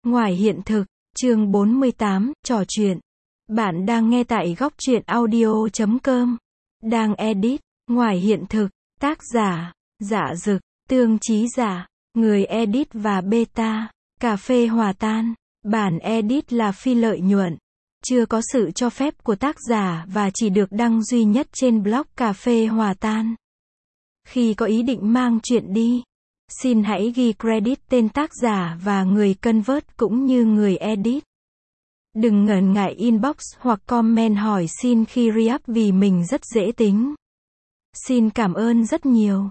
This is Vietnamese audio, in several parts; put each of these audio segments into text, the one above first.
Ngoài hiện thực, chương 48, trò chuyện. Bạn đang nghe tại góc truyện audio.com. Đang edit, ngoài hiện thực, tác giả, Dạ Dực, Tương Chí Giả, người edit và beta, Cà phê Hòa Tan. Bản edit là phi lợi nhuận, chưa có sự cho phép của tác giả và chỉ được đăng duy nhất trên blog Cà phê Hòa Tan. Khi có ý định mang chuyện đi, xin hãy ghi credit tên tác giả và người convert cũng như người edit. Đừng ngần ngại inbox hoặc comment hỏi xin khi re-up vì mình rất dễ tính. Xin cảm ơn rất nhiều.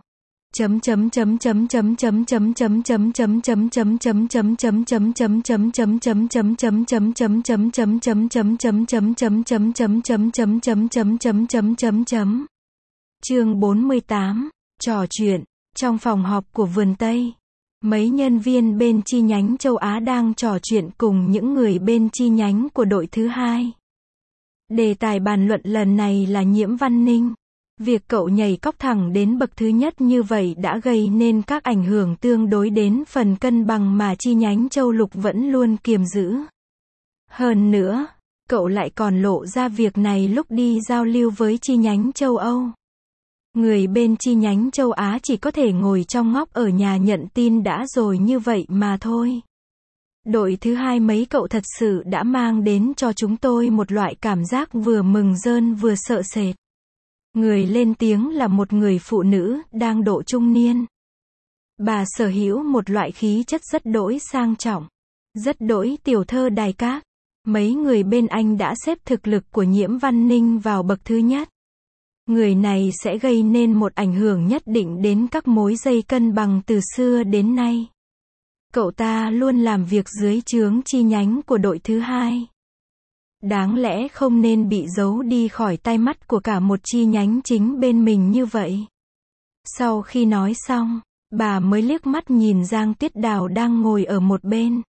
Chương 48, trò chuyện. Trong phòng họp của vườn Tây, mấy nhân viên bên chi nhánh châu Á đang trò chuyện cùng những người bên chi nhánh của đội thứ hai. Đề tài bàn luận lần này là Nhiễm Văn Ninh. Việc cậu nhảy cóc thẳng đến bậc thứ nhất như vậy đã gây nên các ảnh hưởng tương đối đến phần cân bằng mà chi nhánh châu Lục vẫn luôn kiềm giữ. Hơn nữa, cậu lại còn lộ ra việc này lúc đi giao lưu với chi nhánh châu Âu. Người bên chi nhánh châu Á chỉ có thể ngồi trong ngóc ở nhà nhận tin đã rồi như vậy mà thôi. Đội thứ hai mấy cậu thật sự đã mang đến cho chúng tôi một loại cảm giác vừa mừng rơn vừa sợ sệt. Người lên tiếng là một người phụ nữ, đang độ trung niên. Bà sở hữu một loại khí chất rất đỗi sang trọng, rất đỗi tiểu thơ đài các. Mấy người bên anh đã xếp thực lực của Nhiễm Văn Ninh vào bậc thứ nhất. Người này sẽ gây nên một ảnh hưởng nhất định đến các mối dây cân bằng từ xưa đến nay. Cậu ta luôn làm việc dưới trướng chi nhánh của đội thứ hai. Đáng lẽ không nên bị giấu đi khỏi tai mắt của cả một chi nhánh chính bên mình như vậy. Sau khi nói xong, bà mới liếc mắt nhìn Giang Tuyết Đào đang ngồi ở một bên.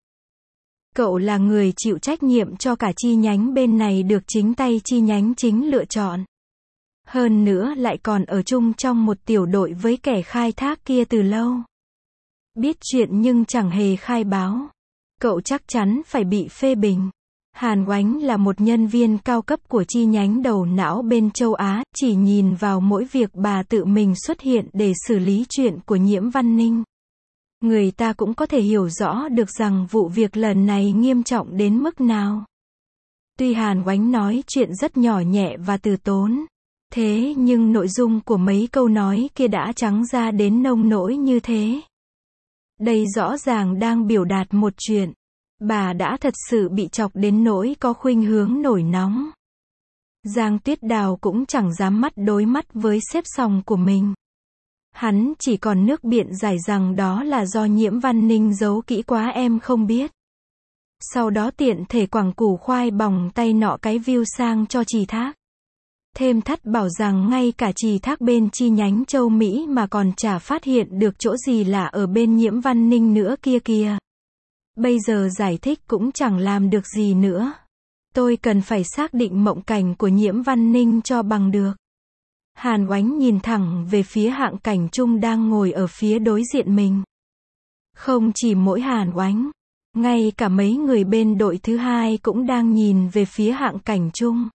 Cậu là người chịu trách nhiệm cho cả chi nhánh bên này được chính tay chi nhánh chính lựa chọn. Hơn nữa lại còn ở chung trong một tiểu đội với kẻ khai thác kia từ lâu. Biết chuyện nhưng chẳng hề khai báo. Cậu chắc chắn phải bị phê bình. Hàn Oánh là một nhân viên cao cấp của chi nhánh đầu não bên châu Á, chỉ nhìn vào mỗi việc bà tự mình xuất hiện để xử lý chuyện của Nhiễm Văn Ninh. Người ta cũng có thể hiểu rõ được rằng vụ việc lần này nghiêm trọng đến mức nào. Tuy Hàn Oánh nói chuyện rất nhỏ nhẹ và từ tốn, thế nhưng nội dung của mấy câu nói kia đã trắng ra đến nông nỗi như thế. Đây rõ ràng đang biểu đạt một chuyện. Bà đã thật sự bị chọc đến nỗi có khuynh hướng nổi nóng. Giang Tuyết Đào cũng chẳng dám mắt đối mắt với sếp sòng của mình. Hắn chỉ còn nước biện giải rằng đó là do Nhiễm Văn Ninh giấu kỹ quá em không biết. Sau đó tiện thể quẳng củ khoai bòng tay nọ cái view sang cho Trì Thác. Thêm thắt bảo rằng ngay cả Trì Thác bên chi nhánh châu Mỹ mà còn chả phát hiện được chỗ gì lạ ở bên Nhiễm Văn Ninh nữa kia kìa. Bây giờ giải thích cũng chẳng làm được gì nữa. Tôi cần phải xác định mộng cảnh của Nhiễm Văn Ninh cho bằng được. Hàn Oánh nhìn thẳng về phía Hạng Cảnh Trung đang ngồi ở phía đối diện mình. Không chỉ mỗi Hàn Oánh, ngay cả mấy người bên đội thứ hai cũng đang nhìn về phía Hạng Cảnh Trung.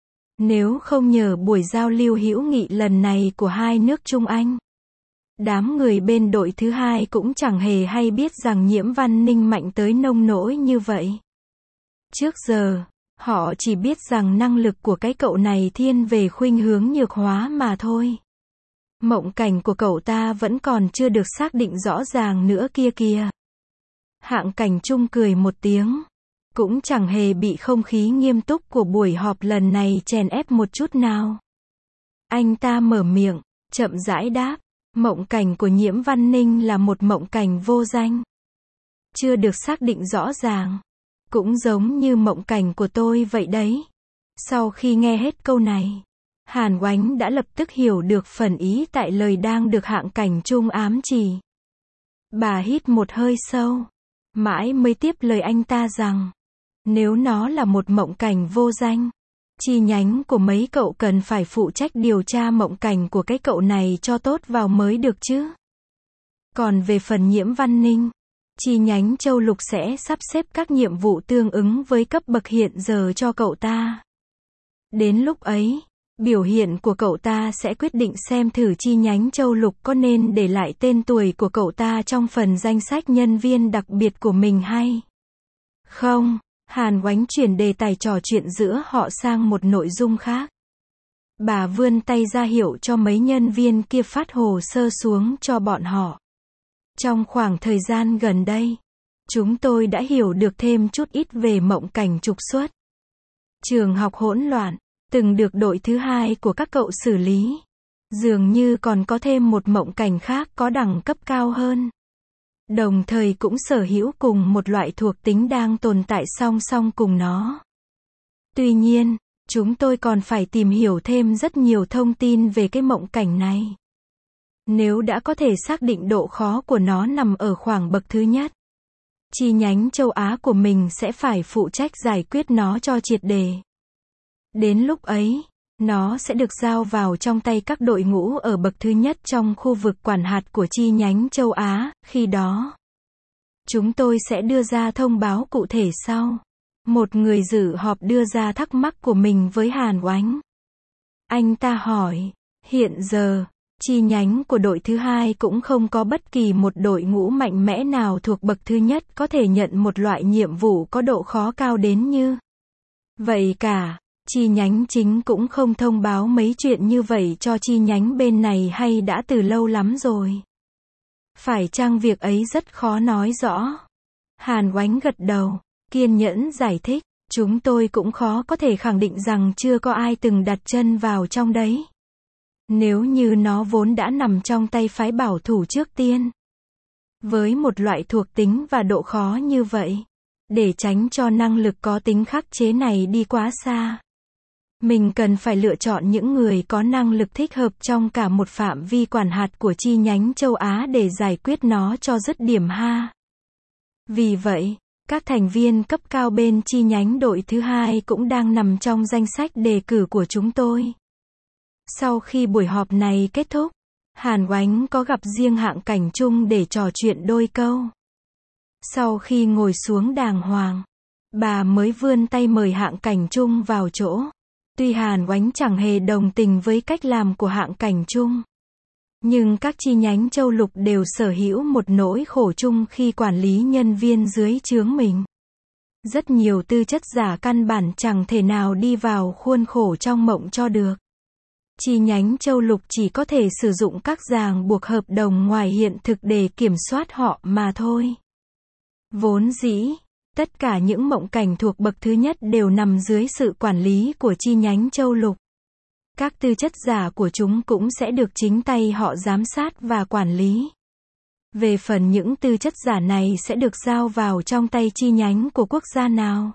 Nếu không nhờ buổi giao lưu hữu nghị lần này của hai nước Trung Anh, đám người bên đội thứ hai cũng chẳng hề hay biết rằng Nhiễm Văn Ninh mạnh tới nông nỗi như vậy. Trước giờ, họ chỉ biết rằng năng lực của cái cậu này thiên về khuynh hướng nhược hóa mà thôi. Mộng cảnh của cậu ta vẫn còn chưa được xác định rõ ràng nữa kia kìa. Hạng Cảnh Trung cười một tiếng. Cũng chẳng hề bị không khí nghiêm túc của buổi họp lần này chèn ép một chút nào. Anh ta mở miệng, chậm rãi đáp. Mộng cảnh của Nhiễm Văn Ninh là một mộng cảnh vô danh. Chưa được xác định rõ ràng. Cũng giống như mộng cảnh của tôi vậy đấy. Sau khi nghe hết câu này, Hàn Oánh đã lập tức hiểu được phần ý tại lời đang được Hạng Cảnh Trung ám chỉ. Bà hít một hơi sâu, mãi mới tiếp lời anh ta rằng, nếu nó là một mộng cảnh vô danh, chi nhánh của mấy cậu cần phải phụ trách điều tra mộng cảnh của cái cậu này cho tốt vào mới được chứ. Còn về phần Nhiễm Văn Ninh, Chi nhánh Châu Lục sẽ sắp xếp các nhiệm vụ tương ứng với cấp bậc hiện giờ cho cậu ta. Đến lúc ấy, biểu hiện của cậu ta sẽ quyết định xem thử chi nhánh Châu Lục có nên để lại tên tuổi của cậu ta trong phần danh sách nhân viên đặc biệt của mình hay không. Hàn Oánh chuyển đề tài trò chuyện giữa họ sang một nội dung khác. Bà vươn tay ra hiệu cho mấy nhân viên kia phát hồ sơ xuống cho bọn họ. Trong khoảng thời gian gần đây, chúng tôi đã hiểu được thêm chút ít về mộng cảnh trục xuất. Trường học hỗn loạn, từng được đội thứ hai của các cậu xử lý. Dường như còn có thêm một mộng cảnh khác có đẳng cấp cao hơn. Đồng thời cũng sở hữu cùng một loại thuộc tính đang tồn tại song song cùng nó. Tuy nhiên, chúng tôi còn phải tìm hiểu thêm rất nhiều thông tin về cái mộng cảnh này. Nếu đã có thể xác định độ khó của nó nằm ở khoảng bậc thứ nhất, chi nhánh châu Á của mình sẽ phải phụ trách giải quyết nó cho triệt để. Đến lúc ấy, nó sẽ được giao vào trong tay các đội ngũ ở bậc thứ nhất trong khu vực quản hạt của chi nhánh châu Á, khi đó chúng tôi sẽ đưa ra thông báo cụ thể sau. Một người dự họp đưa ra thắc mắc của mình với Hàn Oánh. Anh ta hỏi, hiện giờ, chi nhánh của đội thứ hai cũng không có bất kỳ một đội ngũ mạnh mẽ nào thuộc bậc thứ nhất có thể nhận một loại nhiệm vụ có độ khó cao đến như vậy cả. Chi nhánh chính cũng không thông báo mấy chuyện như vậy cho chi nhánh bên này hay đã từ lâu lắm rồi. Phải chăng việc ấy rất khó nói rõ? Hàn Oánh gật đầu, kiên nhẫn giải thích, chúng tôi cũng khó có thể khẳng định rằng chưa có ai từng đặt chân vào trong đấy. Nếu như nó vốn đã nằm trong tay phái bảo thủ trước tiên. Với một loại thuộc tính và độ khó như vậy, để tránh cho năng lực có tính khắc chế này đi quá xa, mình cần phải lựa chọn những người có năng lực thích hợp trong cả một phạm vi quản hạt của chi nhánh châu Á để giải quyết nó cho dứt điểm ha. Vì vậy, các thành viên cấp cao bên chi nhánh đội thứ hai cũng đang nằm trong danh sách đề cử của chúng tôi. Sau khi buổi họp này kết thúc, Hàn Oánh có gặp riêng Hạng Cảnh Trung để trò chuyện đôi câu. Sau khi ngồi xuống đàng hoàng, bà mới vươn tay mời Hạng Cảnh Trung vào chỗ. Tuy Hàn Oánh chẳng hề đồng tình với cách làm của Hạng Cảnh Trung, nhưng các chi nhánh châu lục đều sở hữu một nỗi khổ chung khi quản lý nhân viên dưới trướng mình. Rất nhiều tư chất giả căn bản chẳng thể nào đi vào khuôn khổ trong mộng cho được. Chi nhánh châu lục chỉ có thể sử dụng các ràng buộc hợp đồng ngoài hiện thực để kiểm soát họ mà thôi. Vốn dĩ, tất cả những mộng cảnh thuộc bậc thứ nhất đều nằm dưới sự quản lý của chi nhánh châu lục. Các tư chất giả của chúng cũng sẽ được chính tay họ giám sát và quản lý. Về phần những tư chất giả này sẽ được giao vào trong tay chi nhánh của quốc gia nào.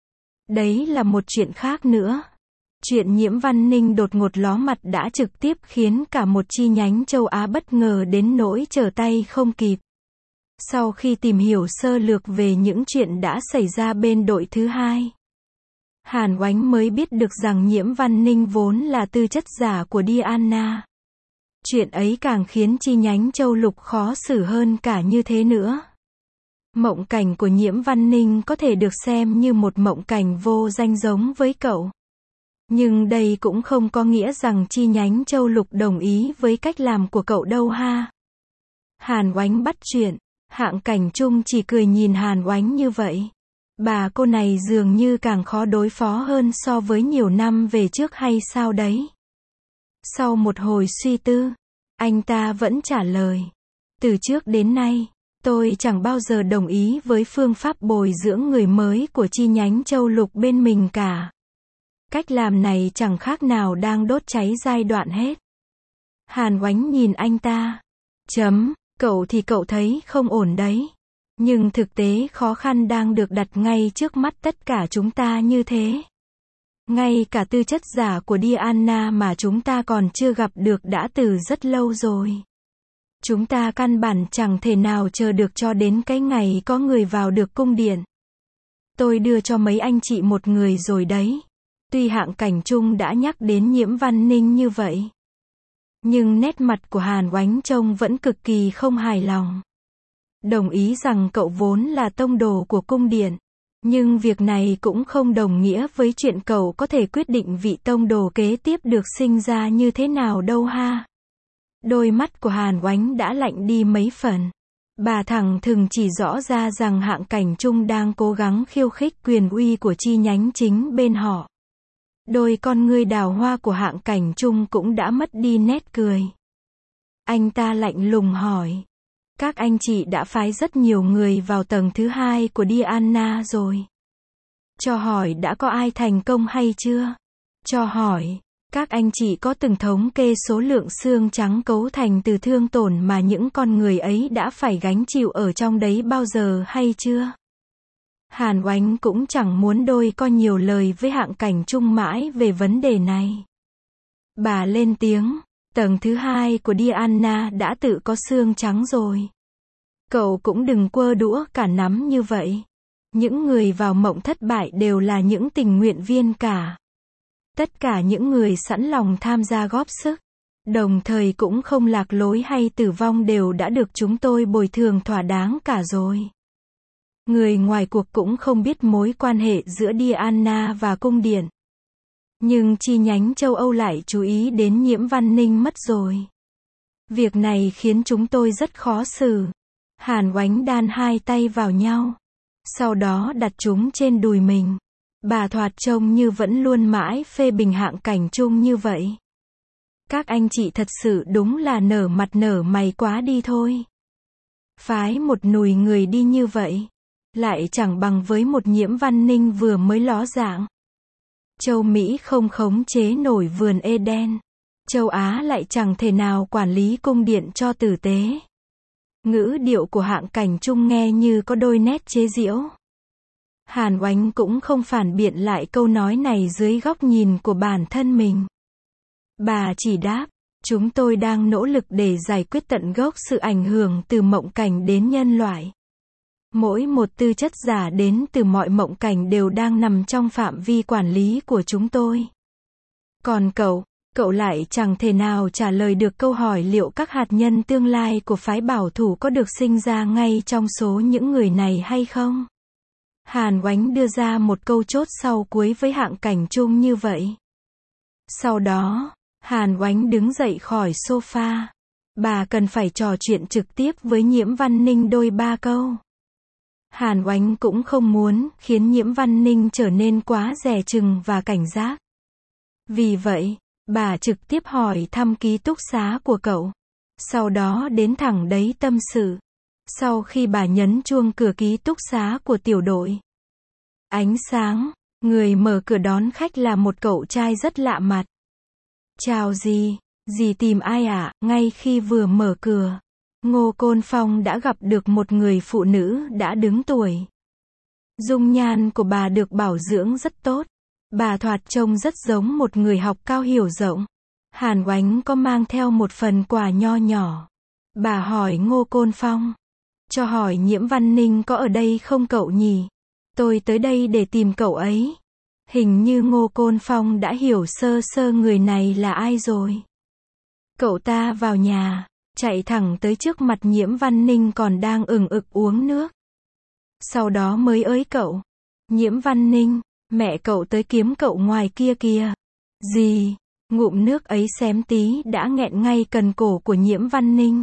Đấy là một chuyện khác nữa. Chuyện Nhiễm Văn Ninh đột ngột ló mặt đã trực tiếp khiến cả một chi nhánh châu Á bất ngờ đến nỗi trở tay không kịp. Sau khi tìm hiểu sơ lược về những chuyện đã xảy ra bên đội thứ hai, Hàn Oánh mới biết được rằng Nhiễm Văn Ninh vốn là tư chất giả của Diana. Chuyện ấy càng khiến chi nhánh châu lục khó xử hơn cả như thế nữa. Mộng cảnh của Nhiễm Văn Ninh có thể được xem như một mộng cảnh vô danh giống với cậu. Nhưng đây cũng không có nghĩa rằng chi nhánh châu lục đồng ý với cách làm của cậu đâu ha. Hàn Oánh bắt chuyện, Hạng Cảnh Trung chỉ cười nhìn Hàn Oánh như vậy. Bà cô này dường như càng khó đối phó hơn so với nhiều năm về trước hay sao đấy. Sau một hồi suy tư, anh ta vẫn trả lời. Từ trước đến nay, tôi chẳng bao giờ đồng ý với phương pháp bồi dưỡng người mới của chi nhánh châu lục bên mình cả. Cách làm này chẳng khác nào đang đốt cháy giai đoạn hết. Hàn Oánh nhìn anh ta. Cậu thì cậu thấy không ổn đấy. Nhưng thực tế khó khăn đang được đặt ngay trước mắt tất cả chúng ta như thế. Ngay cả tư chất giả của Diana mà chúng ta còn chưa gặp được đã từ rất lâu rồi. Chúng ta căn bản chẳng thể nào chờ được cho đến cái ngày có người vào được cung điện. Tôi đưa cho mấy anh chị một người rồi đấy. Tuy Hạng Cảnh Trung đã nhắc đến Nhiễm Văn Ninh như vậy, nhưng nét mặt của Hàn Oánh trông vẫn cực kỳ không hài lòng. đồng ý rằng cậu vốn là tông đồ của cung điện. Nhưng việc này cũng không đồng nghĩa với chuyện cậu có thể quyết định vị tông đồ kế tiếp được sinh ra như thế nào đâu ha. Đôi mắt của Hàn Oánh đã lạnh đi mấy phần. Bà thẳng thừng chỉ rõ ra rằng Hạng Cảnh Trung đang cố gắng khiêu khích quyền uy của chi nhánh chính bên họ. Đôi con ngươi đào hoa của Hạng Cảnh Trung cũng đã mất đi nét cười. Anh ta lạnh lùng hỏi. Các anh chị đã phái rất nhiều người vào tầng thứ 2 của Diana rồi. Cho hỏi đã có ai thành công hay chưa? Cho hỏi, các anh chị có từng thống kê số lượng xương trắng cấu thành từ thương tổn mà những con người ấy đã phải gánh chịu ở trong đấy bao giờ hay chưa? Hàn Oánh cũng chẳng muốn đôi co nhiều lời với Hạng Cảnh Trung mãi về vấn đề này. Bà lên tiếng, tầng thứ 2 của Diana đã tự có xương trắng rồi. Cậu cũng đừng quơ đũa cả nắm như vậy. Những người vào mộng thất bại đều là những tình nguyện viên cả. Tất cả những người sẵn lòng tham gia góp sức, đồng thời cũng không lạc lối hay tử vong đều đã được chúng tôi bồi thường thỏa đáng cả rồi. Người ngoài cuộc cũng không biết mối quan hệ giữa Diana và cung điện. Nhưng chi nhánh châu Âu lại chú ý đến Nhiễm Văn Ninh mất rồi. Việc này khiến chúng tôi rất khó xử. Hàn Oánh đan hai tay vào nhau. Sau đó đặt chúng trên đùi mình. Bà thoạt trông như vẫn luôn mãi phê bình Hạng Cảnh Trung như vậy. Các anh chị thật sự đúng là nở mặt nở mày quá đi thôi. Phái một nùi người đi như vậy, lại chẳng bằng với một Nhiễm Văn Ninh vừa mới ló dạng. Châu Mỹ không khống chế nổi vườn Eden. Châu Á lại chẳng thể nào quản lý cung điện cho tử tế. Ngữ điệu của Hạng Cảnh Trung nghe như có đôi nét chế giễu. Hàn Oánh cũng không phản biện lại câu nói này dưới góc nhìn của bản thân mình. Bà chỉ đáp, chúng tôi đang nỗ lực để giải quyết tận gốc sự ảnh hưởng từ mộng cảnh đến nhân loại. Mỗi một tư chất giả đến từ mọi mộng cảnh đều đang nằm trong phạm vi quản lý của chúng tôi. Còn cậu lại chẳng thể nào trả lời được câu hỏi liệu các hạt nhân tương lai của phái bảo thủ có được sinh ra ngay trong số những người này hay không? Hàn Oánh đưa ra một câu chốt sau cuối với Hạng Cảnh Trung như vậy. Sau đó, Hàn Oánh đứng dậy khỏi sofa. Bà cần phải trò chuyện trực tiếp với Nhiễm Văn Ninh đôi ba câu. Hàn Oánh cũng không muốn khiến Nhiễm Văn Ninh trở nên quá dè chừng và cảnh giác. Vì vậy, bà trực tiếp hỏi thăm ký túc xá của cậu. Sau đó đến thẳng đấy tâm sự. Sau khi bà nhấn chuông cửa ký túc xá của tiểu đội. Ánh sáng, người mở cửa đón khách là một cậu trai rất lạ mặt. Chào dì tìm ai ạ? Ngay khi vừa mở cửa, Ngô Côn Phong đã gặp được một người phụ nữ đã đứng tuổi. Dung nhan của bà được bảo dưỡng rất tốt. Bà thoạt trông rất giống một người học cao hiểu rộng. Hàn Oánh có mang theo một phần quà nho nhỏ. Bà hỏi Ngô Côn Phong. Cho hỏi Nhiễm Văn Ninh có ở đây không cậu nhỉ? Tôi tới đây để tìm cậu ấy. Hình như Ngô Côn Phong đã hiểu sơ sơ người này là ai rồi. Cậu ta vào nhà, chạy thẳng tới trước mặt Nhiễm Văn Ninh còn đang ửng ực uống nước. Sau đó mới ới cậu. Nhiễm Văn Ninh, mẹ cậu tới kiếm cậu ngoài kia kìa. Gì? Ngụm nước ấy xém tí đã nghẹn ngay cần cổ của Nhiễm Văn Ninh.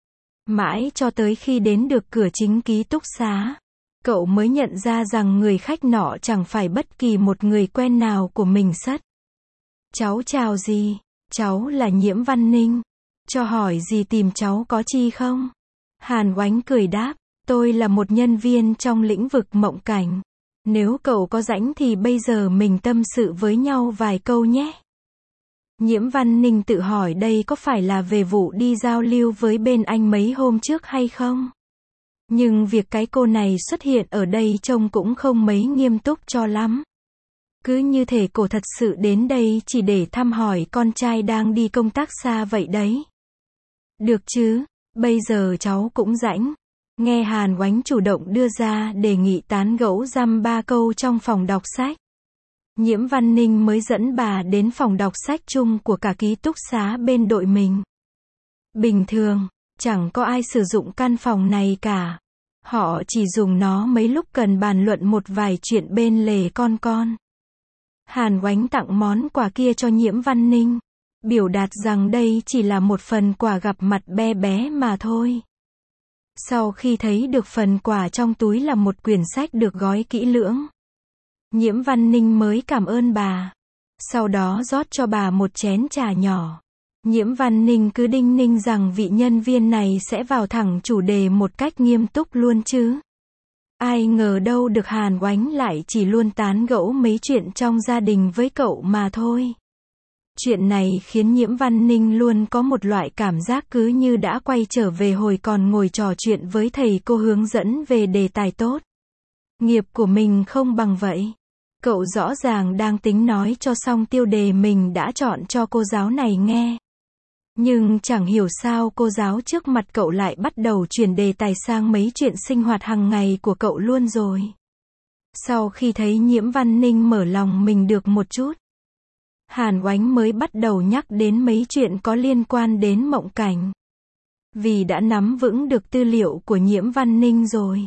Mãi cho tới khi đến được cửa chính ký túc xá, cậu mới nhận ra rằng người khách nọ chẳng phải bất kỳ một người quen nào của mình sất. Cháu chào dì, cháu là Nhiễm Văn Ninh. Cho hỏi dì tìm cháu có chi không? Hàn Oánh cười đáp, tôi là một nhân viên trong lĩnh vực mộng cảnh. Nếu cậu có rảnh thì bây giờ mình tâm sự với nhau vài câu nhé. Nhiễm Văn Ninh tự hỏi đây có phải là về vụ đi giao lưu với bên anh mấy hôm trước hay không? Nhưng việc cái cô này xuất hiện ở đây trông cũng không mấy nghiêm túc cho lắm. Cứ như thể cô thật sự đến đây chỉ để thăm hỏi con trai đang đi công tác xa vậy đấy. Được chứ, bây giờ cháu cũng rảnh. Nghe Hàn Oánh chủ động đưa ra đề nghị tán gẫu dăm ba câu trong phòng đọc sách. Nhiễm Văn Ninh mới dẫn bà đến phòng đọc sách chung của cả ký túc xá bên đội mình. Bình thường, chẳng có ai sử dụng căn phòng này cả. Họ chỉ dùng nó mấy lúc cần bàn luận một vài chuyện bên lề con. Hàn Oánh tặng món quà kia cho Nhiễm Văn Ninh, biểu đạt rằng đây chỉ là một phần quà gặp mặt bé bé mà thôi. Sau khi thấy được phần quà trong túi là một quyển sách được gói kỹ lưỡng, Nhiễm Văn Ninh mới cảm ơn bà. Sau đó rót cho bà một chén trà nhỏ. Nhiễm Văn Ninh cứ đinh ninh rằng vị nhân viên này sẽ vào thẳng chủ đề một cách nghiêm túc luôn chứ. Ai ngờ đâu được Hàn Oánh lại chỉ luôn tán gẫu mấy chuyện trong gia đình với cậu mà thôi. Chuyện này khiến Nhiễm Văn Ninh luôn có một loại cảm giác cứ như đã quay trở về hồi còn ngồi trò chuyện với thầy cô hướng dẫn về đề tài tốt. Nghiệp của mình không bằng vậy. Cậu rõ ràng đang tính nói cho xong tiêu đề mình đã chọn cho cô giáo này nghe. Nhưng chẳng hiểu sao cô giáo trước mặt cậu lại bắt đầu chuyển đề tài sang mấy chuyện sinh hoạt hàng ngày của cậu luôn rồi. Sau khi thấy Nhiễm Văn Ninh mở lòng mình được một chút, Hàn Oánh mới bắt đầu nhắc đến mấy chuyện có liên quan đến mộng cảnh. Vì đã nắm vững được tư liệu của Nhiễm Văn Ninh rồi,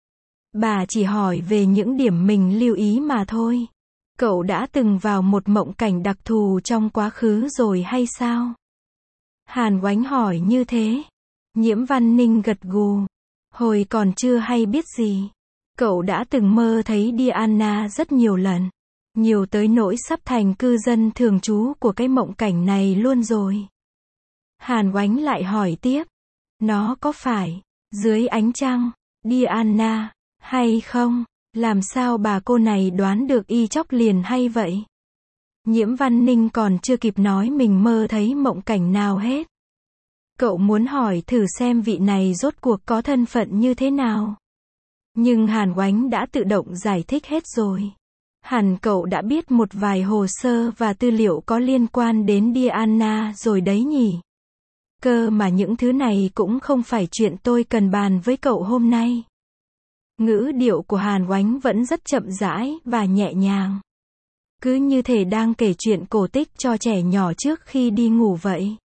bà chỉ hỏi về những điểm mình lưu ý mà thôi. Cậu đã từng vào một mộng cảnh đặc thù trong quá khứ rồi hay sao? Hàn Oánh hỏi như thế. Nhiễm Văn Ninh gật gù. Hồi còn chưa hay biết gì, cậu đã từng mơ thấy Diana rất nhiều lần. Nhiều tới nỗi sắp thành cư dân thường trú của cái mộng cảnh này luôn rồi. Hàn Oánh lại hỏi tiếp. Nó có phải dưới ánh trăng, Diana, hay không? Làm sao bà cô này đoán được y chóc liền hay vậy? Nhiễm Văn Ninh còn chưa kịp nói mình mơ thấy mộng cảnh nào hết. Cậu muốn hỏi thử xem vị này rốt cuộc có thân phận như thế nào. Nhưng Hàn Oánh đã tự động giải thích hết rồi. Hẳn cậu đã biết một vài hồ sơ và tư liệu có liên quan đến Diana rồi đấy nhỉ? Cơ mà những thứ này cũng không phải chuyện tôi cần bàn với cậu hôm nay. Ngữ điệu của Hàn Oánh vẫn rất chậm rãi và nhẹ nhàng. Cứ như thể đang kể chuyện cổ tích cho trẻ nhỏ trước khi đi ngủ vậy.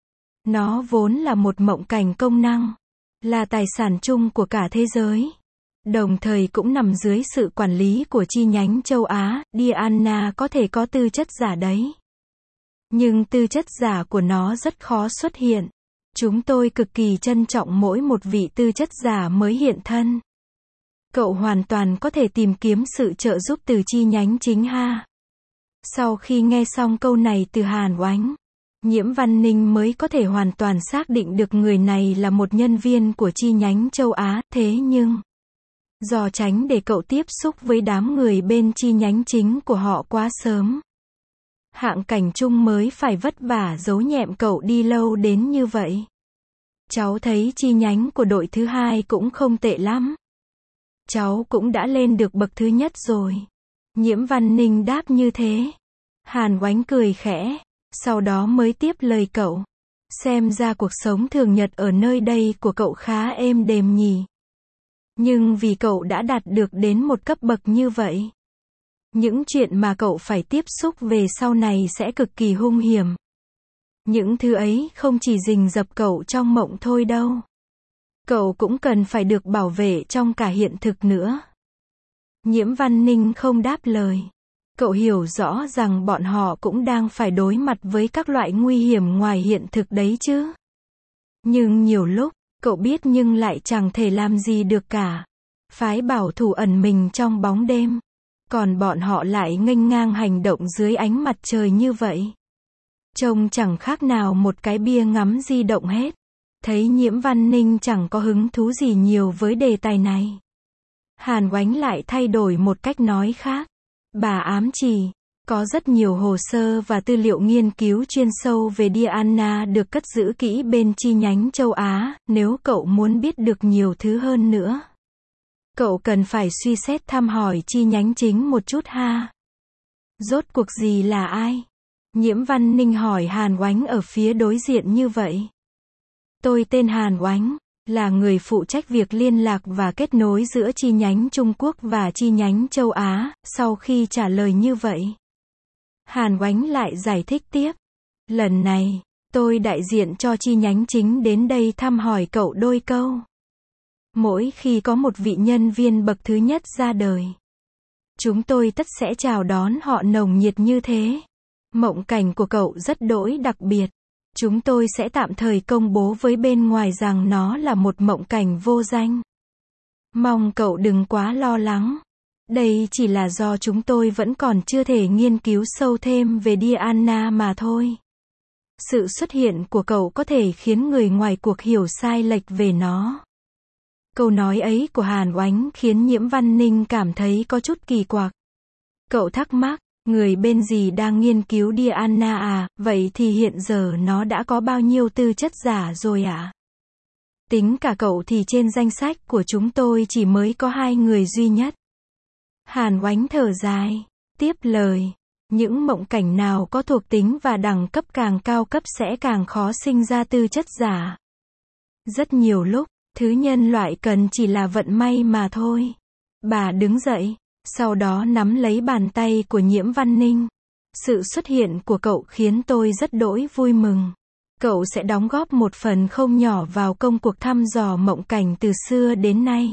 Nó vốn là một mộng cảnh công năng, là tài sản chung của cả thế giới. Đồng thời cũng nằm dưới sự quản lý của chi nhánh châu Á. Diana có thể có tư chất giả đấy. Nhưng tư chất giả của nó rất khó xuất hiện. Chúng tôi cực kỳ trân trọng mỗi một vị tư chất giả mới hiện thân. Cậu hoàn toàn có thể tìm kiếm sự trợ giúp từ chi nhánh chính ha. Sau khi nghe xong câu này từ Hàn Oánh, Nhiễm Văn Ninh mới có thể hoàn toàn xác định được người này là một nhân viên của chi nhánh châu Á. Thế nhưng, do tránh để cậu tiếp xúc với đám người bên chi nhánh chính của họ quá sớm, Hạng Cảnh Trung mới phải vất vả giấu nhẹm cậu đi lâu đến như vậy. Cháu thấy chi nhánh của đội thứ hai cũng không tệ lắm. Cháu cũng đã lên được bậc thứ nhất rồi. Nhiễm Văn Ninh đáp như thế. Hàn Oánh cười khẽ, sau đó mới tiếp lời cậu. Xem ra cuộc sống thường nhật ở nơi đây của cậu khá êm đềm nhỉ. Nhưng vì cậu đã đạt được đến một cấp bậc như vậy, những chuyện mà cậu phải tiếp xúc về sau này sẽ cực kỳ hung hiểm. Những thứ ấy không chỉ rình rập cậu trong mộng thôi đâu. Cậu cũng cần phải được bảo vệ trong cả hiện thực nữa. Nhiễm Văn Ninh không đáp lời. Cậu hiểu rõ rằng bọn họ cũng đang phải đối mặt với các loại nguy hiểm ngoài hiện thực đấy chứ. Nhưng nhiều lúc, cậu biết nhưng lại chẳng thể làm gì được cả. Phái bảo thủ ẩn mình trong bóng đêm. Còn bọn họ lại nghênh ngang hành động dưới ánh mặt trời như vậy. Trông chẳng khác nào một cái bia ngắm di động hết. Thấy Nhiễm Văn Ninh chẳng có hứng thú gì nhiều với đề tài này, Hàn Oánh lại thay đổi một cách nói khác. Bà ám chỉ, có rất nhiều hồ sơ và tư liệu nghiên cứu chuyên sâu về Diana được cất giữ kỹ bên chi nhánh châu Á. Nếu cậu muốn biết được nhiều thứ hơn nữa, cậu cần phải suy xét thăm hỏi chi nhánh chính một chút ha. Rốt cuộc gì là ai? Nhiễm Văn Ninh hỏi Hàn Oánh ở phía đối diện như vậy. Tôi tên Hàn Oánh, là người phụ trách việc liên lạc và kết nối giữa chi nhánh Trung Quốc và chi nhánh châu Á. Sau khi trả lời như vậy, Hàn Oánh lại giải thích tiếp. Lần này, tôi đại diện cho chi nhánh chính đến đây thăm hỏi cậu đôi câu. Mỗi khi có một vị nhân viên bậc thứ nhất ra đời, chúng tôi tất sẽ chào đón họ nồng nhiệt như thế. Mộng cảnh của cậu rất đỗi đặc biệt. Chúng tôi sẽ tạm thời công bố với bên ngoài rằng nó là một mộng cảnh vô danh. Mong cậu đừng quá lo lắng. Đây chỉ là do chúng tôi vẫn còn chưa thể nghiên cứu sâu thêm về Diana mà thôi. Sự xuất hiện của cậu có thể khiến người ngoài cuộc hiểu sai lệch về nó. Câu nói ấy của Hàn Oánh khiến Nhiễm Văn Ninh cảm thấy có chút kỳ quặc. Cậu thắc mắc, người bên gì đang nghiên cứu Diana à, vậy thì hiện giờ nó đã có bao nhiêu tư chất giả rồi ạ? Tính cả cậu thì trên danh sách của chúng tôi chỉ mới có 2 người duy nhất. Hàn Oánh thở dài, tiếp lời, những mộng cảnh nào có thuộc tính và đẳng cấp càng cao cấp sẽ càng khó sinh ra tư chất giả. Rất nhiều lúc, thứ nhân loại cần chỉ là vận may mà thôi. Bà đứng dậy, sau đó nắm lấy bàn tay của Nhiễm Văn Ninh. Sự xuất hiện của cậu khiến tôi rất đỗi vui mừng. Cậu sẽ đóng góp một phần không nhỏ vào công cuộc thăm dò mộng cảnh từ xưa đến nay.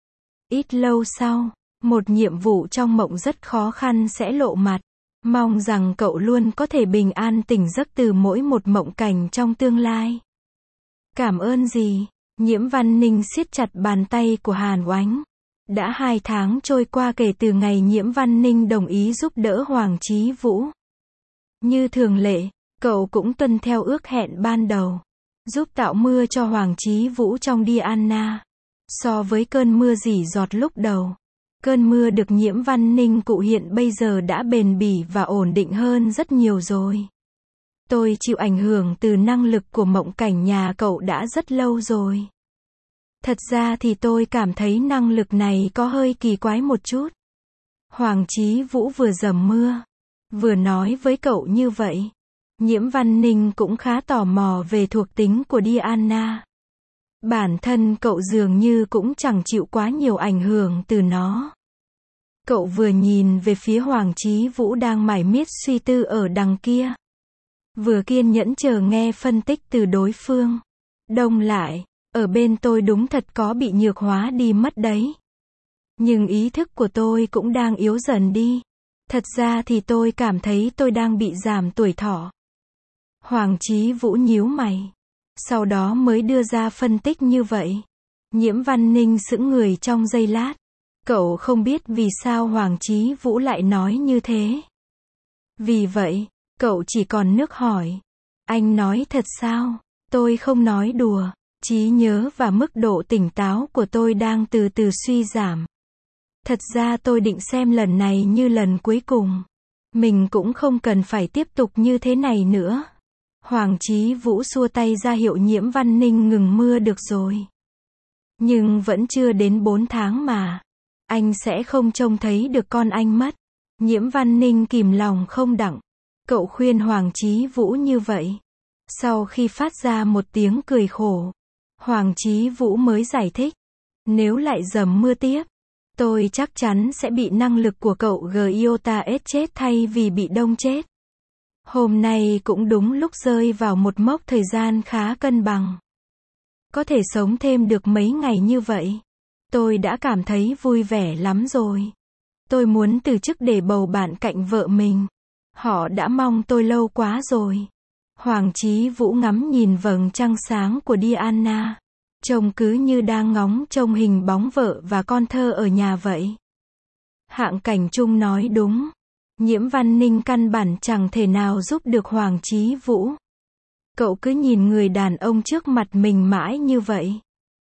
Ít lâu sau, một nhiệm vụ trong mộng rất khó khăn sẽ lộ mặt. Mong rằng cậu luôn có thể bình an tỉnh giấc từ mỗi một mộng cảnh trong tương lai. Cảm ơn gì? Nhiễm Văn Ninh siết chặt bàn tay của Hàn Oánh. Đã 2 tháng trôi qua kể từ ngày Nhiễm Văn Ninh đồng ý giúp đỡ Hoàng Chí Vũ. Như thường lệ, cậu cũng tuân theo ước hẹn ban đầu, giúp tạo mưa cho Hoàng Chí Vũ trong Diana. So với cơn mưa rỉ giọt lúc đầu, cơn mưa được Nhiễm Văn Ninh cụ hiện bây giờ đã bền bỉ và ổn định hơn rất nhiều rồi. Tôi chịu ảnh hưởng từ năng lực của mộng cảnh nhà cậu đã rất lâu rồi. Thật ra thì tôi cảm thấy năng lực này có hơi kỳ quái một chút. Hoàng Chí Vũ vừa dầm mưa, vừa nói với cậu như vậy. Nhiễm Văn Ninh cũng khá tò mò về thuộc tính của Diana. Bản thân cậu dường như cũng chẳng chịu quá nhiều ảnh hưởng từ nó. Cậu vừa nhìn về phía Hoàng Chí Vũ đang mải miết suy tư ở đằng kia, vừa kiên nhẫn chờ nghe phân tích từ đối phương. Đông lại, ở bên tôi đúng thật có bị nhược hóa đi mất đấy. Nhưng ý thức của tôi cũng đang yếu dần đi. Thật ra thì tôi cảm thấy tôi đang bị giảm tuổi thọ. Hoàng Chí Vũ nhíu mày, sau đó mới đưa ra phân tích như vậy. Nhiễm Văn Ninh sững người trong giây lát. Cậu không biết vì sao Hoàng Chí Vũ lại nói như thế. Vì vậy, cậu chỉ còn nước hỏi. Anh nói thật sao? Tôi không nói đùa. Trí nhớ và mức độ tỉnh táo của tôi đang từ từ suy giảm. Thật ra tôi định xem lần này như lần cuối cùng. Mình cũng không cần phải tiếp tục như thế này nữa. Hoàng Chí Vũ xua tay ra hiệu Nhiễm Văn Ninh ngừng mưa được rồi. Nhưng vẫn chưa đến 4 tháng mà. Anh sẽ không trông thấy được con anh mất. Nhiễm Văn Ninh kìm lòng không đặng. Cậu khuyên Hoàng Chí Vũ như vậy. Sau khi phát ra một tiếng cười khổ, Hoàng Chí Vũ mới giải thích. Nếu lại dầm mưa tiếp, tôi chắc chắn sẽ bị năng lực của cậu Giota S chết thay vì bị đông chết. Hôm nay cũng đúng lúc rơi vào một mốc thời gian khá cân bằng. Có thể sống thêm được mấy ngày như vậy. Tôi đã cảm thấy vui vẻ lắm rồi. Tôi muốn từ chức để bầu bạn cạnh vợ mình. Họ đã mong tôi lâu quá rồi. Hoàng Chí Vũ ngắm nhìn vầng trăng sáng của Diana. Trông cứ như đang ngóng trông hình bóng vợ và con thơ ở nhà vậy. Hạng Cảnh Trung nói đúng. Nhiễm Văn Ninh căn bản chẳng thể nào giúp được Hoàng Chí Vũ. Cậu cứ nhìn người đàn ông trước mặt mình mãi như vậy.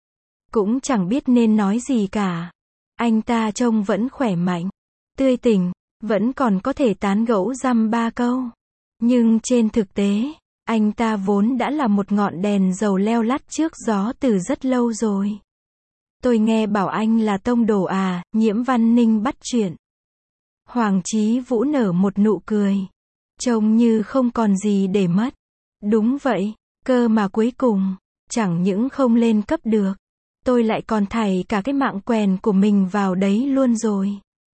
Cũng chẳng biết nên nói gì cả. Anh ta trông vẫn khỏe mạnh, tươi tỉnh, vẫn còn có thể tán gẫu dăm ba câu. Nhưng trên thực tế, anh ta vốn đã là một ngọn đèn dầu leo lắt trước gió từ rất lâu rồi. Tôi nghe bảo anh là tông đồ à, Nhiễm Văn Ninh bắt chuyện. Hoàng Chí Vũ nở một nụ cười. Trông như không còn gì để mất. Đúng vậy, cơ mà cuối cùng, chẳng những không lên cấp được. Tôi lại còn thảy cả cái mạng quèn của mình vào đấy luôn rồi.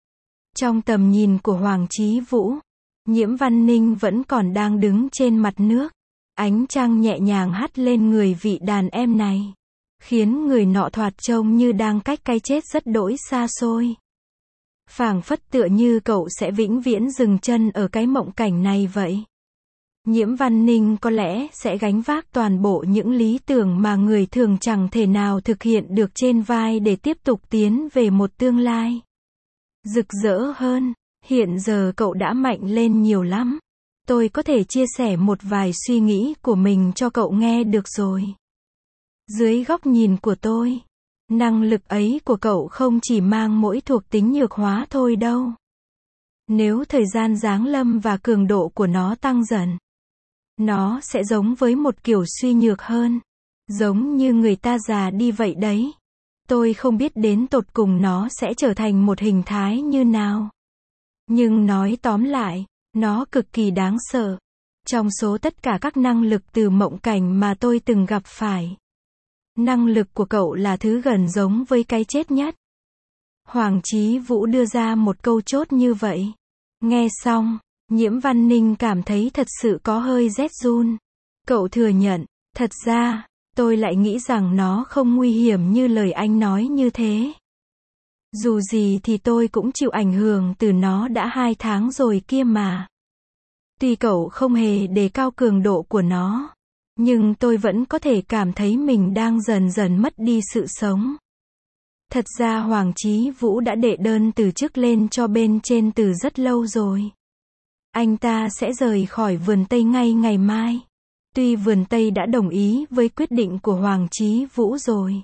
Trong tầm nhìn của Hoàng Chí Vũ, Nhiễm Văn Ninh vẫn còn đang đứng trên mặt nước. Ánh trăng nhẹ nhàng hắt lên người vị đàn em này, khiến người nọ thoạt trông như đang cách cái chết rất đỗi xa xôi. Phảng phất tựa như cậu sẽ vĩnh viễn dừng chân ở cái mộng cảnh này vậy. Nhiễm Văn Ninh có lẽ sẽ gánh vác toàn bộ những lý tưởng mà người thường chẳng thể nào thực hiện được trên vai để tiếp tục tiến về một tương lai rực rỡ hơn. Hiện giờ cậu đã mạnh lên nhiều lắm. Tôi có thể chia sẻ một vài suy nghĩ của mình cho cậu nghe được rồi. Dưới góc nhìn của tôi, năng lực ấy của cậu không chỉ mang mỗi thuộc tính nhược hóa thôi đâu. Nếu thời gian giáng lâm và cường độ của nó tăng dần, nó sẽ giống với một kiểu suy nhược hơn. Giống như người ta già đi vậy đấy. Tôi không biết đến tột cùng nó sẽ trở thành một hình thái như nào. Nhưng nói tóm lại, nó cực kỳ đáng sợ. Trong số tất cả các năng lực từ mộng cảnh mà tôi từng gặp phải, năng lực của cậu là thứ gần giống với cái chết nhất. Hoàng Chí Vũ đưa ra một câu chốt như vậy. Nghe xong, Nhiễm Văn Ninh cảm thấy thật sự có hơi rét run. Cậu thừa nhận, thật ra, tôi lại nghĩ rằng nó không nguy hiểm như lời anh nói như thế. Dù gì thì tôi cũng chịu ảnh hưởng từ nó đã 2 tháng rồi kia mà. Tuy cậu không hề đề cao cường độ của nó, nhưng tôi vẫn có thể cảm thấy mình đang dần dần mất đi sự sống. Thật ra Hoàng Chí Vũ đã đệ đơn từ chức lên cho bên trên từ rất lâu rồi. Anh ta sẽ rời khỏi vườn Tây ngay ngày mai. Tuy vườn Tây đã đồng ý với quyết định của Hoàng Chí Vũ rồi.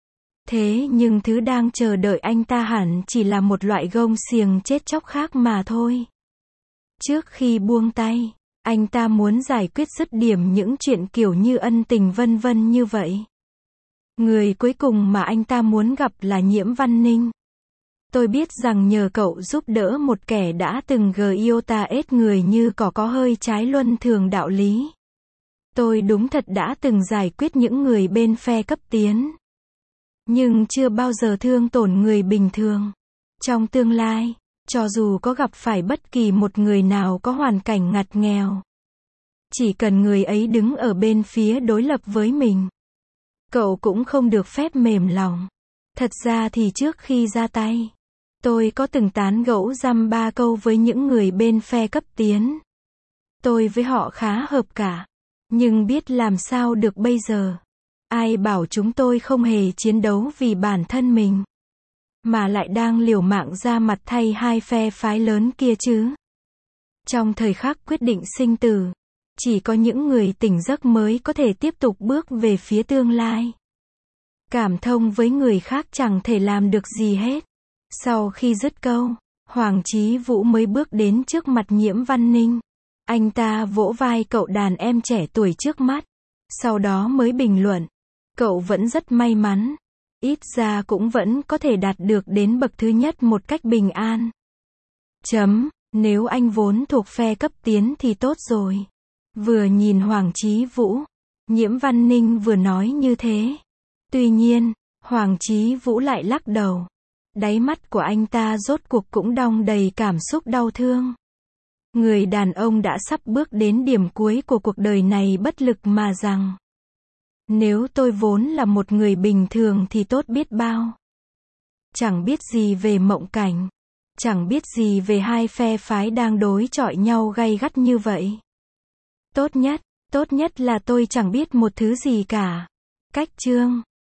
Thế nhưng thứ đang chờ đợi anh ta hẳn chỉ là một loại gông xiềng chết chóc khác mà thôi. Trước khi buông tay, anh ta muốn giải quyết dứt điểm những chuyện kiểu như ân tình vân vân như vậy. Người cuối cùng mà anh ta muốn gặp là Nhiễm Văn Ninh. Tôi biết rằng nhờ cậu giúp đỡ một kẻ đã từng iota ết người như cỏ có hơi trái luân thường đạo lý. Tôi đúng thật đã từng giải quyết những người bên phe cấp tiến. Nhưng chưa bao giờ thương tổn người bình thường. Trong tương lai, cho dù có gặp phải bất kỳ một người nào có hoàn cảnh ngặt nghèo, chỉ cần người ấy đứng ở bên phía đối lập với mình, cậu cũng không được phép mềm lòng. Thật ra thì trước khi ra tay, tôi có từng tán gẫu dăm ba câu với những người bên phe cấp tiến. Tôi với họ khá hợp cả. Nhưng biết làm sao được bây giờ. Ai bảo chúng tôi không hề chiến đấu vì bản thân mình, mà lại đang liều mạng ra mặt thay hai phe phái lớn kia chứ. Trong thời khắc quyết định sinh tử, chỉ có những người tỉnh giấc mới có thể tiếp tục bước về phía tương lai. Cảm thông với người khác chẳng thể làm được gì hết. Sau khi dứt câu, Hoàng Chí Vũ mới bước đến trước mặt Nhiễm Văn Ninh. Anh ta vỗ vai cậu đàn em trẻ tuổi trước mắt. Sau đó mới bình luận. Cậu vẫn rất may mắn. Ít ra cũng vẫn có thể đạt được đến bậc thứ nhất một cách bình an. Nếu anh vốn thuộc phe cấp tiến thì tốt rồi. Vừa nhìn Hoàng Chí Vũ, Nhiễm Văn Ninh vừa nói như thế. Tuy nhiên, Hoàng Chí Vũ lại lắc đầu. Đáy mắt của anh ta rốt cuộc cũng đong đầy cảm xúc đau thương. Người đàn ông đã sắp bước đến điểm cuối của cuộc đời này bất lực mà rằng. Nếu tôi vốn là một người bình thường thì tốt biết bao. Chẳng biết gì về mộng cảnh. Chẳng biết gì về hai phe phái đang đối chọi nhau gay gắt như vậy. Tốt nhất là tôi chẳng biết một thứ gì cả. Cách chương